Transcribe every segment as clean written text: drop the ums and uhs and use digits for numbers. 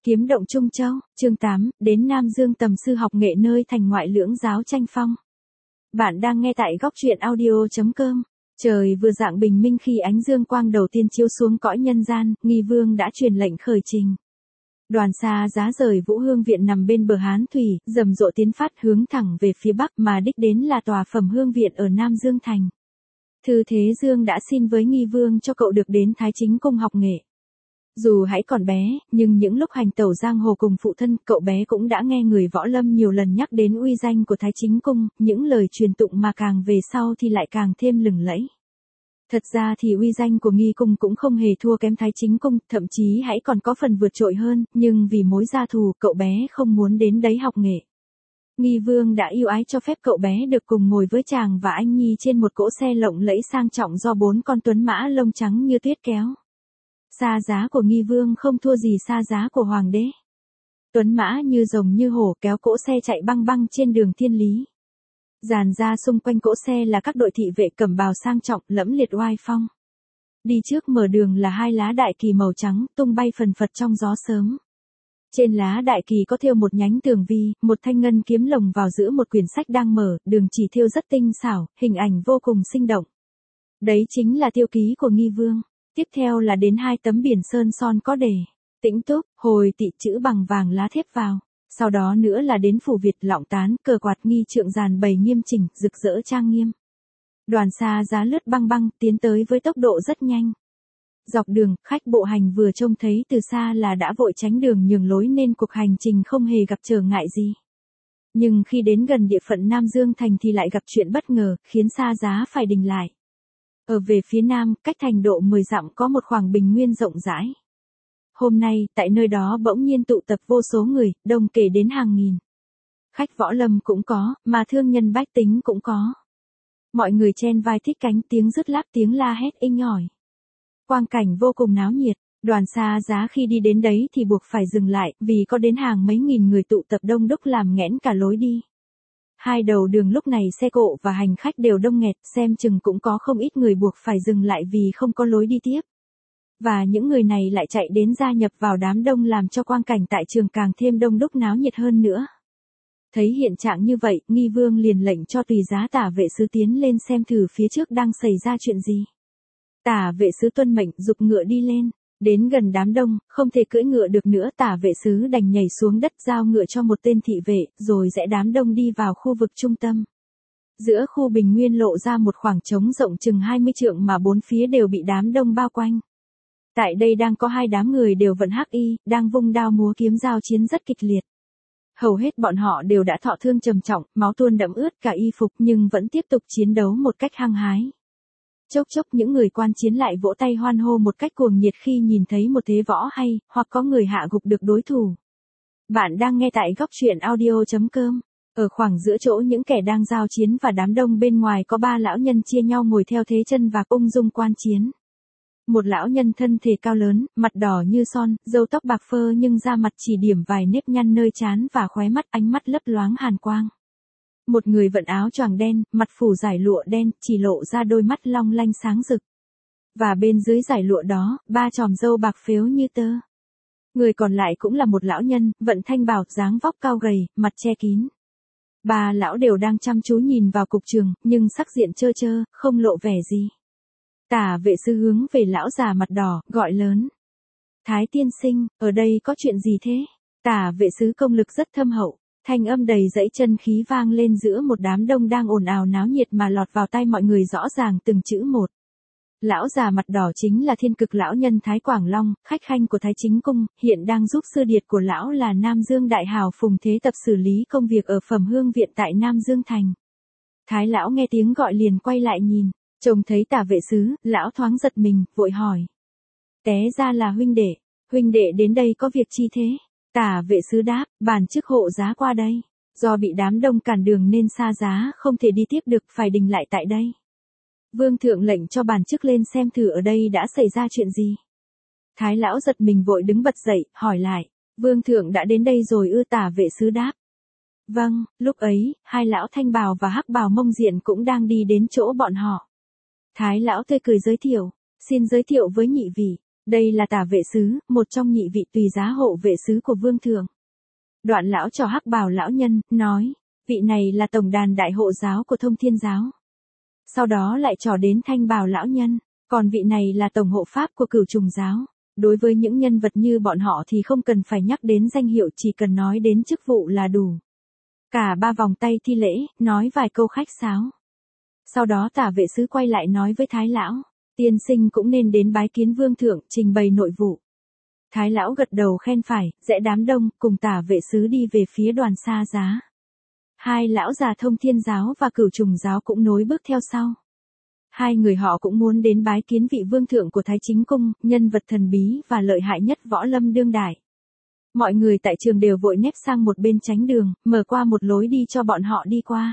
Kiếm động Trung Châu, chương 8, đến Nam Dương tầm sư học nghệ nơi thành ngoại lưỡng giáo tranh phong. Bạn đang nghe tại góc truyện audio.com. Trời vừa rạng bình minh khi ánh dương quang đầu tiên chiếu xuống cõi nhân gian, Nghi Vương đã truyền lệnh khởi trình. Đoàn xa giá rời Vũ Hương Viện nằm bên bờ Hán Thủy, rầm rộ tiến phát hướng thẳng về phía bắc mà đích đến là tòa Phẩm Hương Viện ở Nam Dương Thành. Thư Thế Dương đã xin với Nghi Vương cho cậu được đến Thái Chính Cung học nghệ. Dù hãy còn bé, nhưng những lúc hành tẩu giang hồ cùng phụ thân, cậu bé cũng đã nghe người võ lâm nhiều lần nhắc đến uy danh của Thái Chính Cung, những lời truyền tụng mà càng về sau thì lại càng thêm lừng lẫy. Thật ra thì uy danh của Nghi Cung cũng không hề thua kém Thái Chính Cung, thậm chí hãy còn có phần vượt trội hơn, nhưng vì mối gia thù, cậu bé không muốn đến đấy học nghệ. Nghi Vương đã ưu ái cho phép cậu bé được cùng ngồi với chàng và anh Nhi trên một cỗ xe lộng lẫy sang trọng do 4 con tuấn mã lông trắng như tuyết kéo. Xa giá của Nghi Vương không thua gì xa giá của Hoàng đế. Tuấn mã như rồng như hổ kéo cỗ xe chạy băng băng trên đường thiên lý. Dàn ra xung quanh cỗ xe là các đội thị vệ cẩm bào sang trọng lẫm liệt oai phong. Đi trước mở đường là 2 lá đại kỳ màu trắng tung bay phần phật trong gió sớm. Trên lá đại kỳ có thêu một nhánh tường vi, một thanh ngân kiếm lồng vào giữa một quyển sách đang mở, đường chỉ thêu rất tinh xảo, hình ảnh vô cùng sinh động. Đấy chính là tiêu ký của Nghi Vương. Tiếp theo là đến 2 tấm biển sơn son có đề Tĩnh Túc, Hồi Tị chữ bằng vàng lá thép vào. Sau đó nữa là đến phủ Việt lọng tán, cờ quạt nghi trượng dàn bày nghiêm chỉnh, rực rỡ trang nghiêm. Đoàn xa giá lướt băng băng, tiến tới với tốc độ rất nhanh. Dọc đường, khách bộ hành vừa trông thấy từ xa là đã vội tránh đường nhường lối nên cuộc hành trình không hề gặp trở ngại gì. Nhưng khi đến gần địa phận Nam Dương Thành thì lại gặp chuyện bất ngờ, khiến xa giá phải đình lại. Ở về phía nam, cách thành độ 10 dặm có một khoảng bình nguyên rộng rãi. Hôm nay, tại nơi đó bỗng nhiên tụ tập vô số người, đông kể đến hàng nghìn. Khách võ lâm cũng có, mà thương nhân bách tính cũng có. Mọi người chen vai thích cánh, tiếng rứt láp, tiếng la hét inh ỏi. Quang cảnh vô cùng náo nhiệt. Đoàn xa giá khi đi đến đấy thì buộc phải dừng lại, vì có đến hàng mấy nghìn người tụ tập đông đúc làm nghẽn cả lối đi. Hai đầu đường lúc này xe cộ và hành khách đều đông nghẹt, xem chừng cũng có không ít người buộc phải dừng lại vì không có lối đi tiếp. Và những người này lại chạy đến gia nhập vào đám đông làm cho quang cảnh tại trường càng thêm đông đúc náo nhiệt hơn nữa. Thấy hiện trạng như vậy, Nghi Vương liền lệnh cho tùy giá tả vệ sứ tiến lên xem thử phía trước đang xảy ra chuyện gì. Tả vệ sứ tuân mệnh giục ngựa đi lên. Đến gần đám đông, không thể cưỡi ngựa được nữa, tả vệ sứ đành nhảy xuống đất giao ngựa cho một tên thị vệ, rồi rẽ đám đông đi vào khu vực trung tâm. Giữa khu bình nguyên lộ ra một khoảng trống rộng chừng 20 trượng mà 4 phía đều bị đám đông bao quanh. Tại đây đang có 2 đám người đều vận hắc y, đang vung đao múa kiếm giao chiến rất kịch liệt. Hầu hết bọn họ đều đã thọ thương trầm trọng, máu tuôn đẫm ướt cả y phục nhưng vẫn tiếp tục chiến đấu một cách hăng hái. Chốc chốc những người quan chiến lại vỗ tay hoan hô một cách cuồng nhiệt khi nhìn thấy một thế võ hay, hoặc có người hạ gục được đối thủ. Bạn đang nghe tại góc truyện audio.com. Ở khoảng giữa chỗ những kẻ đang giao chiến và đám đông bên ngoài có 3 lão nhân chia nhau ngồi theo thế chân và ung dung quan chiến. Một lão nhân thân thể cao lớn, mặt đỏ như son, râu tóc bạc phơ nhưng da mặt chỉ điểm vài nếp nhăn nơi trán và khóe mắt, ánh mắt lấp loáng hàn quang. Một người vận áo choàng đen, mặt phủ dải lụa đen, chỉ lộ ra đôi mắt long lanh sáng rực. Và bên dưới dải lụa đó, 3 chòm râu bạc phếu như tơ. Người còn lại cũng là một lão nhân, vận thanh bào, dáng vóc cao gầy, mặt che kín. 3 lão đều đang chăm chú nhìn vào cục trường, nhưng sắc diện trơ trơ, không lộ vẻ gì. Tả vệ sứ hướng về lão già mặt đỏ, gọi lớn. Thái tiên sinh, ở đây có chuyện gì thế? Tả vệ sứ công lực rất thâm hậu. Thanh âm đầy dẫy chân khí vang lên giữa một đám đông đang ồn ào náo nhiệt mà lọt vào tai mọi người rõ ràng từng chữ một. Lão già mặt đỏ chính là Thiên Cực lão nhân Thái Quảng Long, khách khanh của Thái Chính Cung, hiện đang giúp sư điệt của lão là Nam Dương đại hào Phùng Thế Tập xử lý công việc ở Phẩm Hương Viện tại Nam Dương Thành. Thái lão nghe tiếng gọi liền quay lại nhìn, trông thấy tả vệ sứ, lão thoáng giật mình, vội hỏi. Té ra là huynh đệ đến đây có việc chi thế? Tả vệ sứ đáp, bàn chức hộ giá qua đây. Do bị đám đông cản đường nên xa giá không thể đi tiếp được, phải đình lại tại đây. Vương thượng lệnh cho bàn chức lên xem thử ở đây đã xảy ra chuyện gì. Thái lão giật mình vội đứng bật dậy, hỏi lại. Vương thượng đã đến đây rồi ư? Tả vệ sứ đáp. Vâng, lúc ấy, 2 lão thanh bào và hắc bào mông diện cũng đang đi đến chỗ bọn họ. Thái lão tươi cười giới thiệu. Xin giới thiệu với nhị vị. Đây là Tả vệ sứ, một trong nhị vị tùy giá hộ vệ sứ của vương thượng. Đoạn lão trò hắc bào lão nhân, nói, vị này là tổng đàn đại hộ giáo của Thông Thiên giáo. Sau đó lại trò đến thanh bào lão nhân, còn vị này là tổng hộ pháp của Cửu Trùng giáo. Đối với những nhân vật như bọn họ thì không cần phải nhắc đến danh hiệu, chỉ cần nói đến chức vụ là đủ. Cả ba vòng tay thi lễ, nói vài câu khách sáo. Sau đó Tả vệ sứ quay lại nói với Thái lão, tiên sinh cũng nên đến bái kiến vương thượng, trình bày nội vụ. Thái lão gật đầu khen phải, rẽ đám đông, cùng Tả vệ sứ đi về phía đoàn xa giá. Hai lão già Thông Thiên giáo và Cửu Trùng giáo cũng nối bước theo sau. Hai người họ cũng muốn đến bái kiến vị vương thượng của Thái Chính Cung, nhân vật thần bí và lợi hại nhất võ lâm đương đại. Mọi người tại trường đều vội nép sang một bên tránh đường, mở qua một lối đi cho bọn họ đi qua.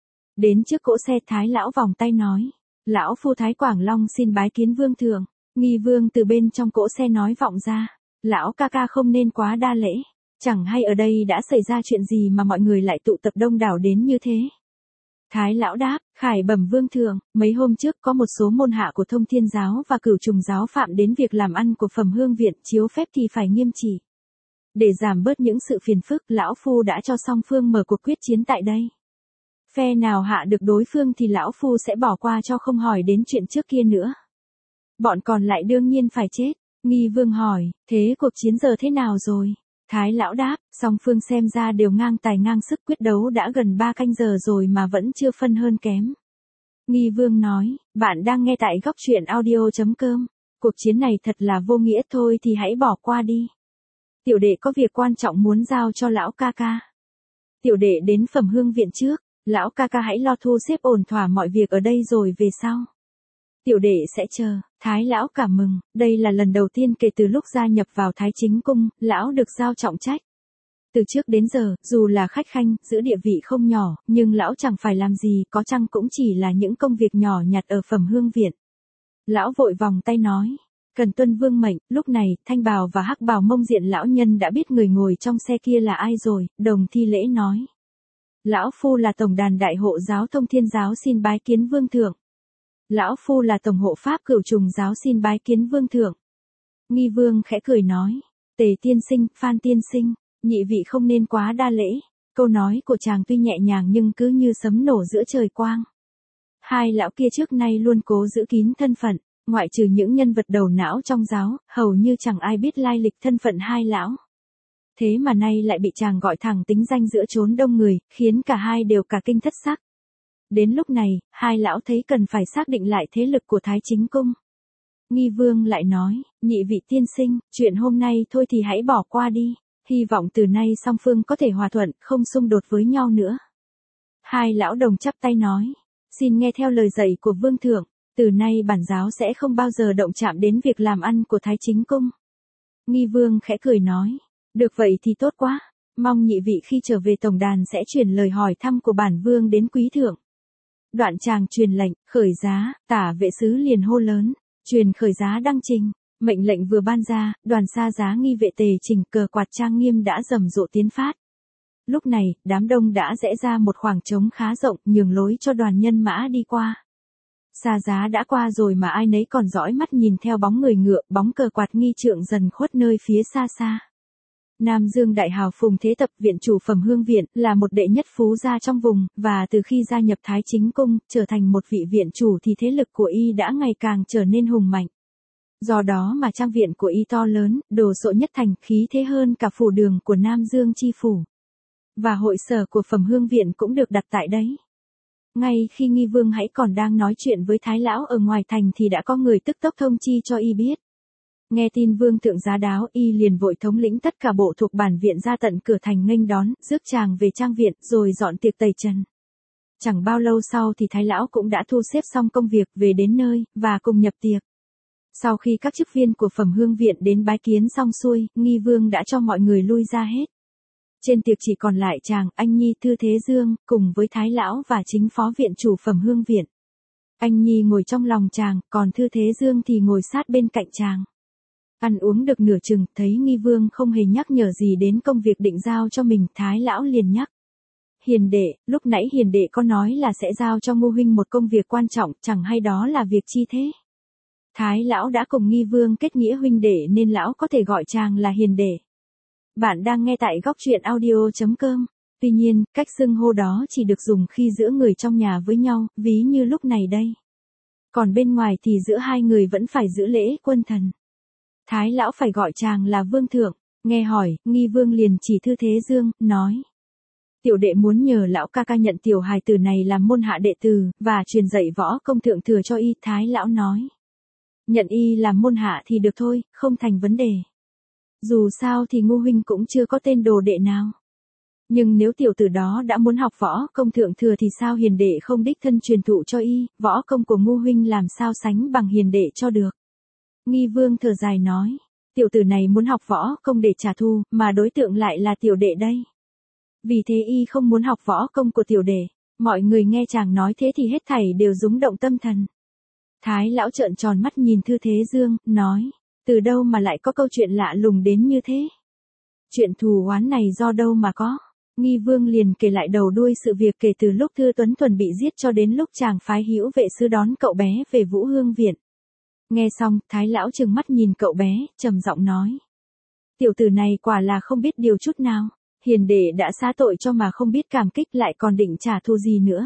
Đến trước cỗ xe, Thái lão vòng tay nói, lão phu Thái Quảng Long xin bái kiến vương thượng. Nghi vương từ bên trong cỗ xe nói vọng ra, lão ca ca không nên quá đa lễ, chẳng hay ở đây đã xảy ra chuyện gì mà mọi người lại tụ tập đông đảo đến như thế. Thái lão đáp, khải bẩm vương thượng, mấy hôm trước có một số môn hạ của Thông Thiên giáo và Cửu Trùng giáo phạm đến việc làm ăn của Phẩm Hương viện, chiếu phép thì phải nghiêm trị. Để giảm bớt những sự phiền phức, lão phu đã cho song phương mở cuộc quyết chiến tại đây. Phe nào hạ được đối phương thì lão phu sẽ bỏ qua cho không hỏi đến chuyện trước kia nữa. Bọn còn lại đương nhiên phải chết. Nghi vương hỏi, thế cuộc chiến giờ thế nào rồi? Thái lão đáp, song phương xem ra đều ngang tài ngang sức, quyết đấu đã gần 3 canh giờ rồi mà vẫn chưa phân hơn kém. Nghi vương nói, bạn đang nghe tại góc truyện audio.com. Cuộc chiến này thật là vô nghĩa, thôi thì hãy bỏ qua đi. Tiểu đệ có việc quan trọng muốn giao cho lão ca ca. Tiểu đệ đến Phẩm Hương viện trước, lão ca ca hãy lo thu xếp ổn thỏa mọi việc ở đây rồi về sau. Tiểu đệ sẽ chờ. Thái lão cảm mừng, đây là lần đầu tiên kể từ lúc gia nhập vào Thái Chính Cung, lão được giao trọng trách. Từ trước đến giờ, dù là khách khanh, giữ địa vị không nhỏ, nhưng lão chẳng phải làm gì, có chăng cũng chỉ là những công việc nhỏ nhặt ở Phẩm Hương viện. Lão vội vòng tay nói, cần tuân vương mệnh. Lúc này, thanh bào và hắc bào mông diện lão nhân đã biết người ngồi trong xe kia là ai rồi, đồng thi lễ nói. Lão phu là tổng đàn đại hộ giáo Thông Thiên giáo xin bái kiến vương thượng. Lão phu là tổng hộ pháp Cửu Trùng giáo xin bái kiến vương thượng. Nghi vương khẽ cười nói, Tề tiên sinh, Phan tiên sinh, nhị vị không nên quá đa lễ. Câu nói của chàng tuy nhẹ nhàng nhưng cứ như sấm nổ giữa trời quang. Hai lão kia trước nay luôn cố giữ kín thân phận, ngoại trừ những nhân vật đầu não trong giáo, hầu như chẳng ai biết lai lịch thân phận hai lão. Thế mà nay lại bị chàng gọi thẳng tính danh giữa chốn đông người, khiến cả hai đều cả kinh thất sắc. Đến lúc này, hai lão thấy cần phải xác định lại thế lực của Thái Chính Cung. Nghi vương lại nói, nhị vị tiên sinh, chuyện hôm nay thôi thì hãy bỏ qua đi, hy vọng từ nay song phương có thể hòa thuận, không xung đột với nhau nữa. Hai lão đồng chắp tay nói, xin nghe theo lời dạy của vương thượng, từ nay bản giáo sẽ không bao giờ động chạm đến việc làm ăn của Thái Chính Cung. Nghi vương khẽ cười nói, được vậy thì tốt quá, mong nhị vị khi trở về tổng đàn sẽ truyền lời hỏi thăm của bản vương đến quý thượng. Đoạn chàng truyền lệnh, khởi giá, Tả vệ sứ liền hô lớn, truyền khởi giá đăng trình. Mệnh lệnh vừa ban ra, đoàn xa giá nghi vệ tề trình cờ quạt trang nghiêm đã rầm rộ tiến phát. Lúc này, đám đông đã rẽ ra một khoảng trống khá rộng, nhường lối cho đoàn nhân mã đi qua. Xa giá đã qua rồi mà ai nấy còn dõi mắt nhìn theo bóng người ngựa, bóng cờ quạt nghi trượng dần khuất nơi phía xa xa. Nam Dương đại hào Phùng Thế Tập, viện chủ Phẩm Hương viện, là một đệ nhất phú gia trong vùng, và từ khi gia nhập Thái Chính Cung, trở thành một vị viện chủ thì thế lực của y đã ngày càng trở nên hùng mạnh. Do đó mà trang viện của y to lớn, đồ sộ nhất thành, khí thế hơn cả phủ đường của Nam Dương chi phủ. Và hội sở của Phẩm Hương viện cũng được đặt tại đấy. Ngay khi Nghi vương hãy còn đang nói chuyện với Thái lão ở ngoài thành thì đã có người tức tốc thông chi cho y biết. Nghe tin vương thượng giá đáo, y liền vội thống lĩnh tất cả bộ thuộc bản viện ra tận cửa thành nghênh đón, rước chàng về trang viện, rồi dọn tiệc tẩy trần. Chẳng bao lâu sau thì Thái lão cũng đã thu xếp xong công việc, về đến nơi, và cùng nhập tiệc. Sau khi các chức viên của Phẩm Hương viện đến bái kiến xong xuôi, Nghi vương đã cho mọi người lui ra hết. Trên tiệc chỉ còn lại chàng, anh Nhi Thư Thế Dương, cùng với Thái lão và chính phó viện chủ Phẩm Hương viện. Anh Nhi ngồi trong lòng chàng, còn Thư Thế Dương thì ngồi sát bên cạnh chàng. Ăn uống được nửa chừng, thấy Nghi vương không hề nhắc nhở gì đến công việc định giao cho mình, Thái lão liền nhắc. Hiền đệ, lúc nãy hiền đệ có nói là sẽ giao cho Ngô huynh một công việc quan trọng, chẳng hay đó là việc chi thế? Thái lão đã cùng Nghi Vương kết nghĩa huynh đệ nên lão có thể gọi chàng là hiền đệ. Bạn đang nghe tại góc truyện audio.com. Tuy nhiên, cách xưng hô đó chỉ được dùng khi giữa người trong nhà với nhau, ví như lúc này đây. Còn bên ngoài thì giữa hai người vẫn phải giữ lễ quân thần. Thái lão phải gọi chàng là Vương Thượng. Nghe hỏi, Nghi Vương liền chỉ Thư Thế Dương, nói. Tiểu đệ muốn nhờ lão ca ca nhận tiểu hài tử này làm môn hạ đệ tử, và truyền dạy võ công thượng thừa cho y. Thái lão nói. Nhận y làm môn hạ thì được thôi, không thành vấn đề. Dù sao thì Ngô huynh cũng chưa có tên đồ đệ nào. Nhưng nếu tiểu tử đó đã muốn học võ công thượng thừa thì sao hiền đệ không đích thân truyền thụ cho y, võ công của Ngô huynh làm sao sánh bằng hiền đệ cho được. Nghi Vương thở dài nói, tiểu tử này muốn học võ công để trả thù, mà đối tượng lại là tiểu đệ đây. Vì thế y không muốn học võ công của tiểu đệ. Mọi người nghe chàng nói thế thì hết thảy đều rúng động tâm thần. Thái lão trợn tròn mắt nhìn Thư Thế Dương, nói, từ đâu mà lại có câu chuyện lạ lùng đến như thế? Chuyện thù oán này do đâu mà có? Nghi Vương liền kể lại đầu đuôi sự việc kể từ lúc Thư Tuấn Tuần bị giết cho đến lúc chàng phái hữu vệ sư đón cậu bé về Vũ Hương Viện. Nghe xong, Thái lão trừng mắt nhìn cậu bé, trầm giọng nói. Tiểu tử này quả là không biết điều chút nào. Hiền đệ đã xá tội cho mà không biết cảm kích lại còn định trả thù gì nữa.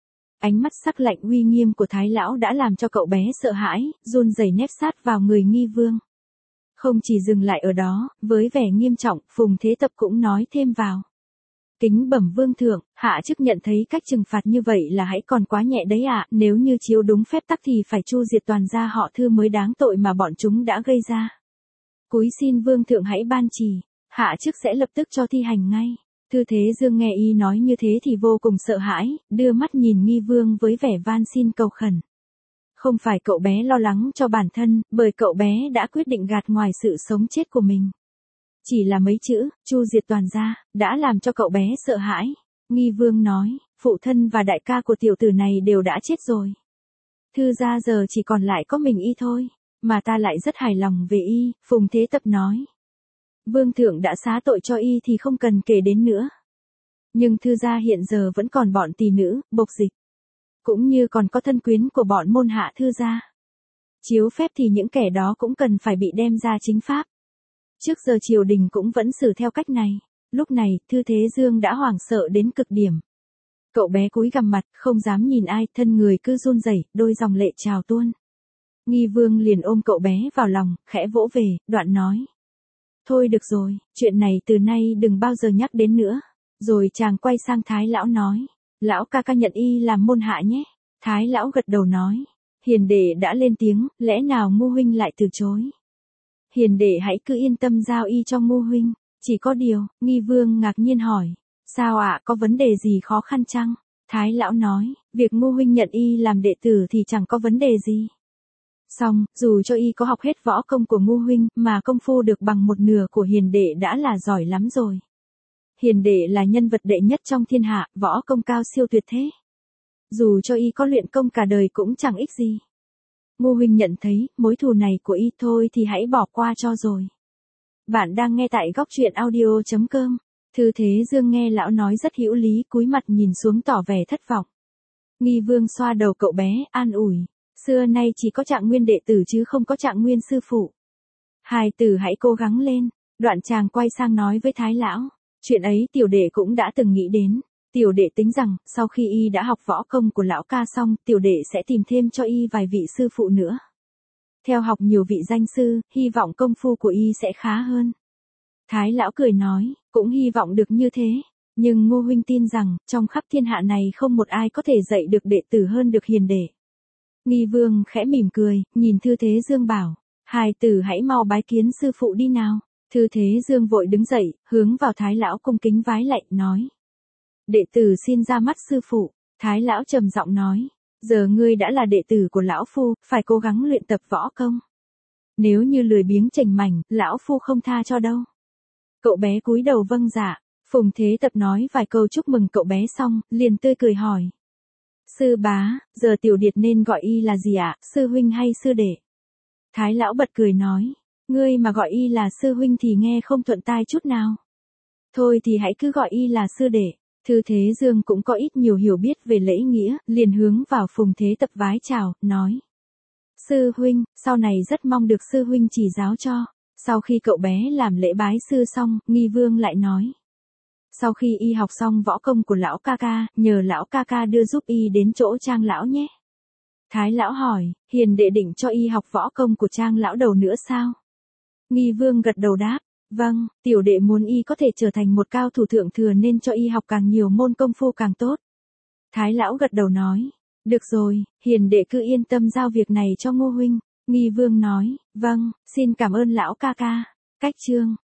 Ánh mắt sắc lạnh uy nghiêm của Thái lão đã làm cho cậu bé sợ hãi, run rẩy nép sát vào người Nghi Vương. Không chỉ dừng lại ở đó, với vẻ nghiêm trọng, Phùng Thế Tập cũng nói thêm vào. Kính bẩm Vương Thượng, hạ chức nhận thấy cách trừng phạt như vậy là hãy còn quá nhẹ đấy ạ, nếu như chiếu đúng phép tắc thì phải chu diệt toàn gia họ Thư mới đáng tội mà bọn chúng đã gây ra. Cúi xin Vương Thượng hãy ban chỉ, hạ chức sẽ lập tức cho thi hành ngay. Thư Thế Dương nghe y nói như thế thì vô cùng sợ hãi, đưa mắt nhìn Nghi Vương với vẻ van xin cầu khẩn. Không phải cậu bé lo lắng cho bản thân, bởi cậu bé đã quyết định gạt ngoài sự sống chết của mình. Chỉ là mấy chữ, chu diệt toàn gia, đã làm cho cậu bé sợ hãi. Nghi Vương nói, phụ thân và đại ca của tiểu tử này đều đã chết rồi. Thư gia giờ chỉ còn lại có mình y thôi, mà ta lại rất hài lòng về y, Phùng Thế Tập nói. Vương Thượng đã xá tội cho y thì không cần kể đến nữa. Nhưng Thư gia hiện giờ vẫn còn bọn tỳ nữ, bộc dịch. Cũng như còn có thân quyến của bọn môn hạ Thư gia. Chiếu phép thì những kẻ đó cũng cần phải bị đem ra chính pháp. Trước giờ triều đình cũng vẫn xử theo cách này. Lúc này, Thư Thế Dương đã hoảng sợ đến cực điểm. Cậu bé cúi gằm mặt, không dám nhìn ai, thân người cứ run rẩy, đôi dòng lệ trào tuôn. Nghi Vương liền ôm cậu bé vào lòng, khẽ vỗ về, đoạn nói. Thôi được rồi, chuyện này từ nay đừng bao giờ nhắc đến nữa. Rồi chàng quay sang Thái lão nói. Lão ca ca nhận y làm môn hạ nhé. Thái lão gật đầu nói. Hiền đệ đã lên tiếng, lẽ nào Ngô huynh lại từ chối? Hiền đệ hãy cứ yên tâm giao y cho Ngô huynh. Chỉ có điều, Nghi Vương ngạc nhiên hỏi. Sao ạ, có vấn đề gì khó khăn chăng? Thái lão nói, việc Ngô huynh nhận y làm đệ tử thì chẳng có vấn đề gì. Xong, dù cho y có học hết võ công của Ngô huynh, mà công phu được bằng một nửa của hiền đệ đã là giỏi lắm rồi. Hiền đệ là nhân vật đệ nhất trong thiên hạ, võ công cao siêu tuyệt thế. Dù cho y có luyện công cả đời cũng chẳng ích gì. Ngô huynh nhận thấy, mối thù này của y thôi thì hãy bỏ qua cho rồi. Bạn đang nghe tại góc truyện audio.com. Thư Thế Dương nghe lão nói rất hữu lý, cúi mặt nhìn xuống tỏ vẻ thất vọng. Nghi Vương xoa đầu cậu bé, an ủi. Xưa nay chỉ có Trạng Nguyên đệ tử chứ không có Trạng Nguyên sư phụ. Hài tử hãy cố gắng lên. Đoạn chàng quay sang nói với Thái lão. Chuyện ấy tiểu đệ cũng đã từng nghĩ đến. Tiểu đệ tính rằng, sau khi y đã học võ công của lão ca xong, tiểu đệ sẽ tìm thêm cho y vài vị sư phụ nữa. Theo học nhiều vị danh sư, hy vọng công phu của y sẽ khá hơn. Thái lão cười nói, cũng hy vọng được như thế. Nhưng Ngô huynh tin rằng, trong khắp thiên hạ này không một ai có thể dạy được đệ tử hơn được hiền đệ. Nghi Vương khẽ mỉm cười, nhìn Thư Thế Dương bảo, hài tử hãy mau bái kiến sư phụ đi nào. Thư Thế Dương vội đứng dậy, hướng vào Thái lão cung kính vái lạy, nói. Đệ tử xin ra mắt sư phụ. Thái lão trầm giọng nói, giờ ngươi đã là đệ tử của lão phu, phải cố gắng luyện tập võ công. Nếu như lười biếng chảnh mảnh, lão phu không tha cho đâu. Cậu bé cúi đầu vâng dạ. Phùng Thế Tập nói vài câu chúc mừng cậu bé xong, liền tươi cười hỏi. Sư bá, giờ tiểu điệt nên gọi y là gì ạ, sư huynh hay sư đệ? Thái lão bật cười nói, ngươi mà gọi y là sư huynh thì nghe không thuận tai chút nào. Thôi thì hãy cứ gọi y là sư đệ. Thư Thế Dương cũng có ít nhiều hiểu biết về lễ nghĩa, liền hướng vào Phùng Thế Tập vái chào, nói. Sư huynh, sau này rất mong được sư huynh chỉ giáo cho. Sau khi cậu bé làm lễ bái sư xong, Nghi Vương lại nói. Sau khi y học xong võ công của lão ca ca, nhờ lão ca ca đưa giúp y đến chỗ Trang lão nhé. Thái lão hỏi, hiền đệ định cho y học võ công của Trang lão đầu nữa sao? Nghi Vương gật đầu đáp, vâng, tiểu đệ muốn y có thể trở thành một cao thủ thượng thừa nên cho y học càng nhiều môn công phu càng tốt. Thái lão gật đầu nói, được rồi, hiền đệ cứ yên tâm giao việc này cho Ngô huynh. Nghi Vương nói, vâng, xin cảm ơn lão ca ca. Cách chương